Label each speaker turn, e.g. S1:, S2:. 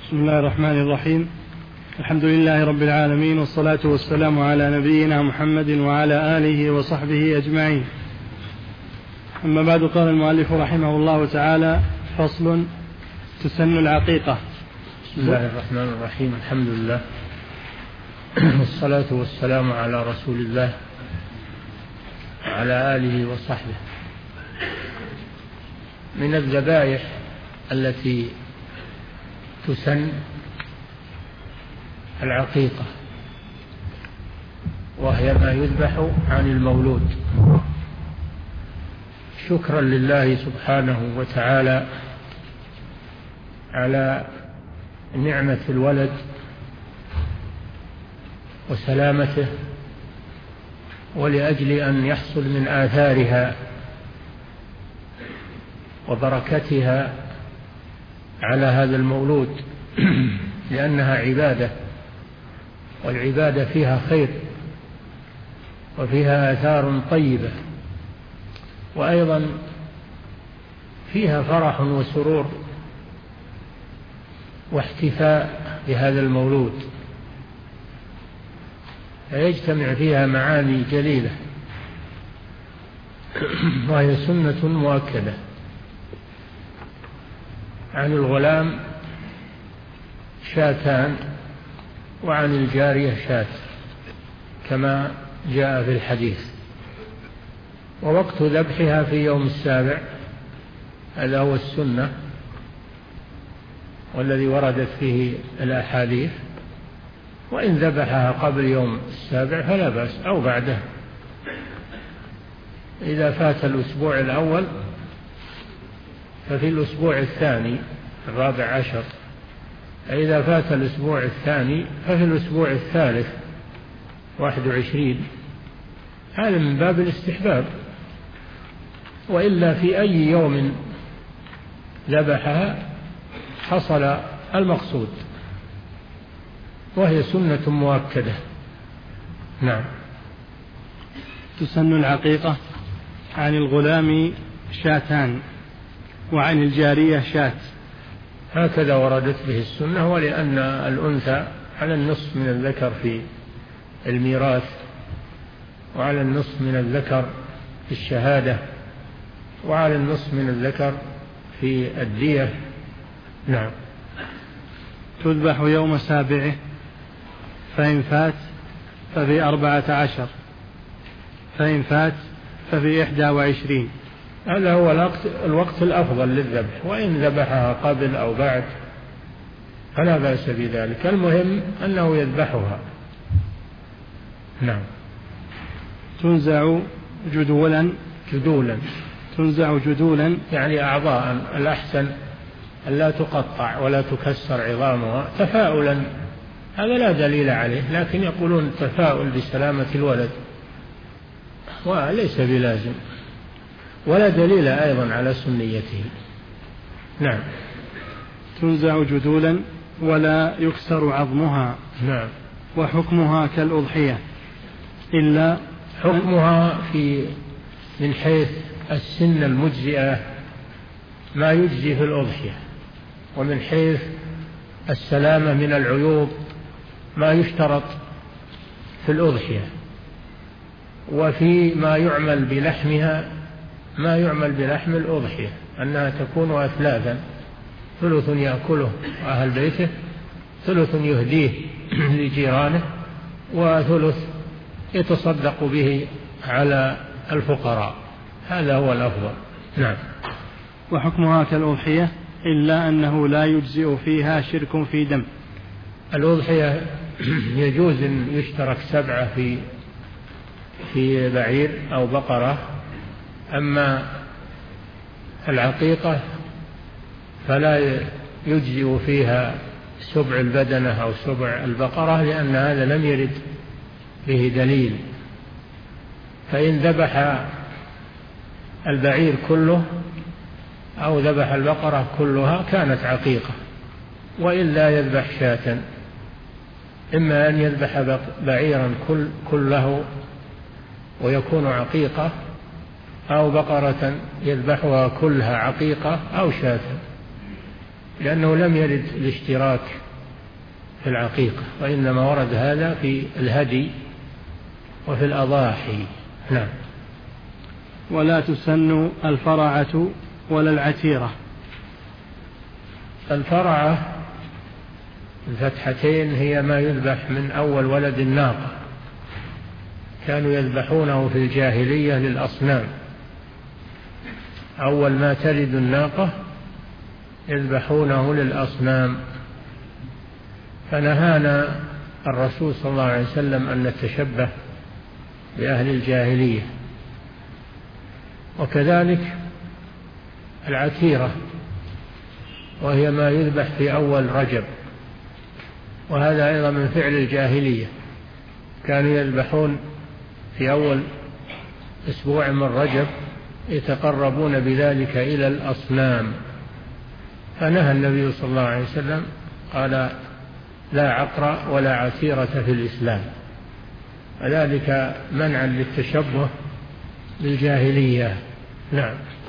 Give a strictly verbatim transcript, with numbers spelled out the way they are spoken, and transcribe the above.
S1: بسم الله الرحمن الرحيم. الحمد لله رب العالمين، والصلاة والسلام على نبينا محمد وعلى آله وصحبه أجمعين. أما بعد، قال المؤلف رحمه الله تعالى: فصل: تسن العقيقة.
S2: بسم الله الرحمن الرحيم. الحمد لله والصلاة والسلام على رسول الله وعلى آله وصحبه. من الذبائح التي تسن العقيقة، وهي ما يذبح عن المولود شكرا لله سبحانه وتعالى على نعمة الولد وسلامته، ولأجل أن يحصل من آثارها وبركتها على هذا المولود، لأنها عبادة، والعبادة فيها خير وفيها آثار طيبة، وأيضا فيها فرح وسرور واحتفاء بهذا المولود، فيجتمع فيها معاني جليلة، وهي سنة مؤكدة. عن الغلام شاتان، وعن الجارية شاة، كما جاء في الحديث. ووقت ذبحها في يوم السابع، هذا هو السنة والذي وردت فيه الأحاديث، وإن ذبحها قبل يوم السابع فلا بأس، أو بعده. إذا فات الأسبوع الأول ففي الأسبوع الثاني الرابع عشر، إذا فات الأسبوع الثاني ففي الأسبوع الثالث واحد وعشرين. هذا من باب الاستحباب، وإلا في أي يوم ذبحها حصل المقصود، وهي سنة مؤكدة. نعم.
S1: تسن العقيقة عن الغلام شاتان، وعن الجارية شاة.
S2: هكذا وردت به السنة، ولأن الأنثى على النصف من الذكر في الميراث، وعلى النصف من الذكر في الشهادة، وعلى النصف من الذكر في الدية. نعم.
S1: تذبح يوم سابعه، فإن فات ففي أربعة عشر، فإن فات ففي إحدى وعشرين.
S2: هذا هو الوقت, الوقت الأفضل للذبح، وإن ذبحها قبل أو بعد فلا بأس بذلك، المهم أنه يذبحها. نعم.
S1: تنزع جدولا
S2: جدولا
S1: تنزع جدولا
S2: يعني أعضاء، الأحسن أن لا تقطع ولا تكسر عظامها تفاؤلا، هذا لا دليل عليه، لكن يقولون تفاؤل بسلامة الولد، وليس بلازم، ولا دليل أيضا على سنيته. نعم.
S1: تنزع جدولا ولا يكسر عظمها.
S2: نعم.
S1: وحكمها كالأضحية، إلا
S2: حكمها في من حيث السن المجزئة ما يجزي في الأضحية، ومن حيث السلامة من العيوب ما يشترط في الأضحية، وفي ما يعمل بلحمها ما يعمل بلحم الأضحية، أنها تكون أثلاثا، ثلث يأكله أهل بيته، ثلث يهديه لجيرانه، وثلث يتصدق به على الفقراء، هذا هو الأفضل. نعم.
S1: وحكمها كالأضحية، إلا أنه لا يجزئ فيها شرك في دم.
S2: الأضحية يجوز أن يشترك سبعة في في بعير أو بقرة، أما العقيقة فلا يجزئ فيها سبع البدنة أو سبع البقرة، لأن هذا لم يرد به دليل. فإن ذبح البعير كله أو ذبح البقرة كلها كانت عقيقة، وإلا يذبح شاة، إما أن يذبح بعيرا كل كله ويكون عقيقة، أو بقرة يذبحها كلها عقيقة أو شاة. لأنه لم يرد الاشتراك في العقيقة، وإنما ورد هذا في الهدي وفي الأضاحي. نعم.
S1: ولا تسن الفرعة ولا العتيرة.
S2: الفرعة الفتحتين هي ما يذبح من أول ولد الناقة، كانوا يذبحونه في الجاهلية للأصنام، أول ما تلد الناقة يذبحونه للأصنام. فنهانا الرسول صلى الله عليه وسلم أن نتشبه بأهل الجاهلية. وكذلك العتيرة وهي ما يذبح في أول رجب، وهذا أيضا من فعل الجاهلية، كانوا يذبحون في أول أسبوع من رجب يتقربون بذلك إلى الأصنام. فنهى النبي صلى الله عليه وسلم قال لا عقر ولا عتيرة في الإسلام، وذلك منعا للتشبه بالجاهلية. نعم.